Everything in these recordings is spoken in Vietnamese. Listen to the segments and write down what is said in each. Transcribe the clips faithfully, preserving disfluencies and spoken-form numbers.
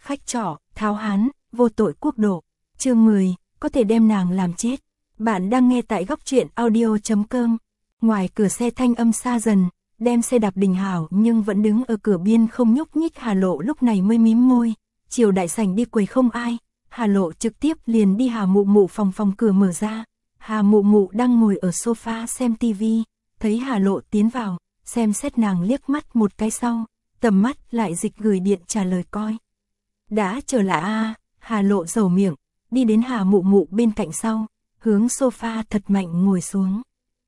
khách trọ, tháo hán, vô tội quốc độ. Chương mười, có thể đem nàng làm chết. Bạn đang nghe tại góc truyện audio chấm com. Ngoài cửa xe thanh âm xa dần, đem xe đạp Đình Hảo nhưng vẫn đứng ở cửa biên không nhúc nhích. Hà Lộ lúc này mới mím môi, chiều đại sảnh đi quầy không ai. Hà Lộ trực tiếp liền đi Hà Mụ Mụ phòng. Phòng cửa mở ra, Hà Mụ Mụ đang ngồi ở sofa xem tivi, thấy Hà Lộ tiến vào, xem xét nàng liếc mắt một cái sau, tầm mắt lại dịch gửi điện trả lời coi. Đã trở lại a à, Hà Lộ dầu miệng, đi đến Hà Mụ Mụ bên cạnh sau, hướng sofa thật mạnh ngồi xuống.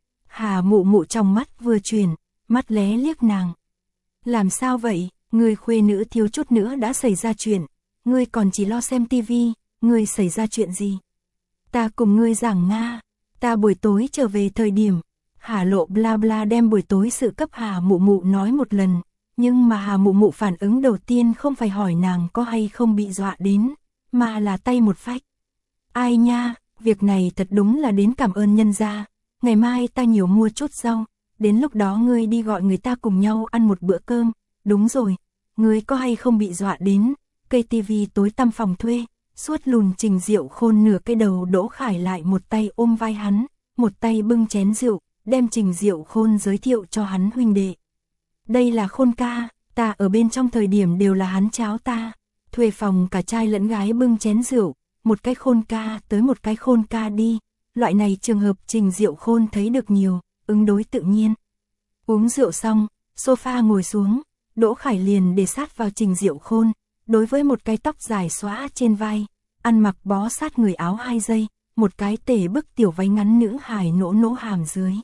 Hà Mụ Mụ trong mắt vừa chuyển, mắt lé liếc nàng. Làm sao vậy, người khuê nữ thiếu chút nữa đã xảy ra chuyện, ngươi còn chỉ lo xem tivi, ngươi xảy ra chuyện gì? Ta cùng ngươi giảng Nga, ta buổi tối trở về thời điểm, Hà Lộ bla bla đem buổi tối sự cấp Hà Mụ Mụ nói một lần, nhưng mà Hà Mụ Mụ phản ứng đầu tiên không phải hỏi nàng có hay không bị dọa đến, mà là tay một phách. Ai nha, việc này thật đúng là đến cảm ơn nhân gia, ngày mai ta nhiều mua chút rau, đến lúc đó ngươi đi gọi người ta cùng nhau ăn một bữa cơm, đúng rồi, ngươi có hay không bị dọa đến, cây tivi tối tăm phòng thuê, suốt lùn Trình Diệu Khôn nửa cái đầu Đỗ Khải lại một tay ôm vai hắn, một tay bưng chén rượu, đem Trình Diệu Khôn giới thiệu cho hắn huynh đệ. Đây là Khôn ca, ta ở bên trong thời điểm đều là hắn cháu ta, thuê phòng cả trai lẫn gái bưng chén rượu, một cái Khôn ca tới một cái Khôn ca đi, loại này trường hợp Trình Diệu Khôn thấy được nhiều, ứng đối tự nhiên. Uống rượu xong, sofa ngồi xuống, Đỗ Khải liền để sát vào Trình Diệu Khôn, đối với một cái tóc dài xõa trên vai, ăn mặc bó sát người áo hai giây, một cái tể bức tiểu váy ngắn nữ hài nỗ nỗ hàm dưới.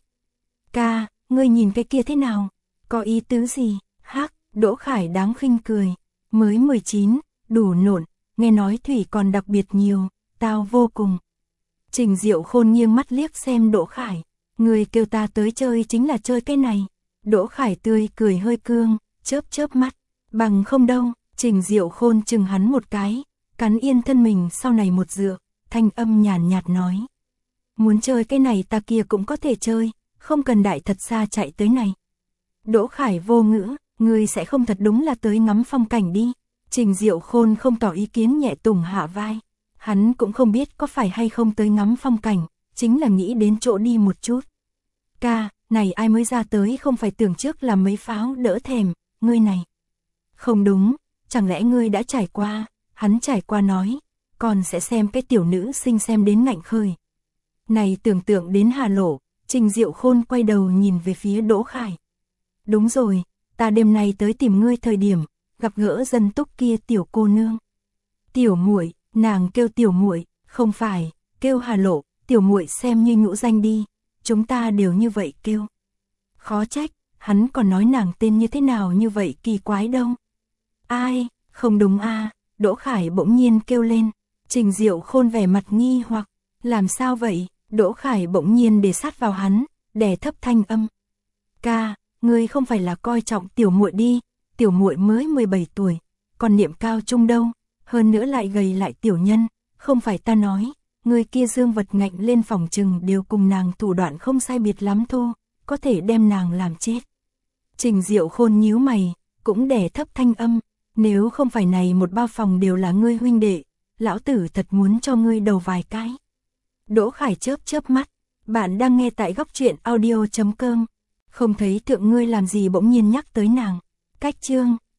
Ca, ngươi nhìn cái kia thế nào? Có ý tứ gì? Hắc, Đỗ Khải đáng khinh cười. Mới mười chín, đủ nộn, nghe nói thủy còn đặc biệt nhiều, tao vô cùng. Trình Diệu Khôn nghiêng mắt liếc xem Đỗ Khải. Người kêu ta tới chơi chính là chơi cái này. Đỗ Khải tươi cười hơi cương, chớp chớp mắt. Bằng không đâu, Trình Diệu Khôn chừng hắn một cái, cắn yên thân mình sau này một dựa, thanh âm nhàn nhạt nói. Muốn chơi cái này ta kia cũng có thể chơi, không cần đại thật xa chạy tới này. Đỗ Khải vô ngữ, ngươi sẽ không thật đúng là tới ngắm phong cảnh đi. Trình Diệu Khôn không tỏ ý kiến nhẹ tùng hạ vai. Hắn cũng không biết có phải hay không tới ngắm phong cảnh, chính là nghĩ đến chỗ đi một chút. Ca, này ai mới ra tới không phải tưởng trước là mấy pháo đỡ thèm, ngươi này. Không đúng, chẳng lẽ ngươi đã trải qua, hắn trải qua nói, còn sẽ xem cái tiểu nữ sinh xem đến ngạnh khơi. Này tưởng tượng đến Hà Lộ, Trình Diệu Khôn quay đầu nhìn về phía Đỗ Khải. Đúng rồi, ta đêm nay tới tìm ngươi thời điểm, gặp gỡ dân túc kia tiểu cô nương. Tiểu muội, nàng kêu tiểu muội, không phải, kêu Hà Lộ, tiểu muội xem như nhũ danh đi, chúng ta đều như vậy kêu. Khó trách, hắn còn nói nàng tên như thế nào như vậy kỳ quái đâu. Ai, không đúng a à, Đỗ Khải bỗng nhiên kêu lên. Trình Diệu Khôn vẻ mặt nghi hoặc, làm sao vậy? Đỗ Khải bỗng nhiên để sát vào hắn, đè thấp thanh âm. Ca, ngươi không phải là coi trọng tiểu muội đi, tiểu muội mới mười bảy tuổi, còn niệm cao trung đâu, hơn nữa lại gầy lại tiểu nhân, không phải ta nói, người kia dương vật ngạnh lên phòng trừng đều cùng nàng thủ đoạn không sai biệt lắm thô, có thể đem nàng làm chết. Trình Diệu Khôn nhíu mày, cũng đè thấp thanh âm, nếu không phải này một bao phòng đều là ngươi huynh đệ, lão tử thật muốn cho ngươi đầu vài cái. Đỗ Khải chớp chớp mắt, bạn đang nghe tại góc truyện audio chấm com, không thấy thượng ngươi làm gì bỗng nhiên nhắc tới nàng. Cách chương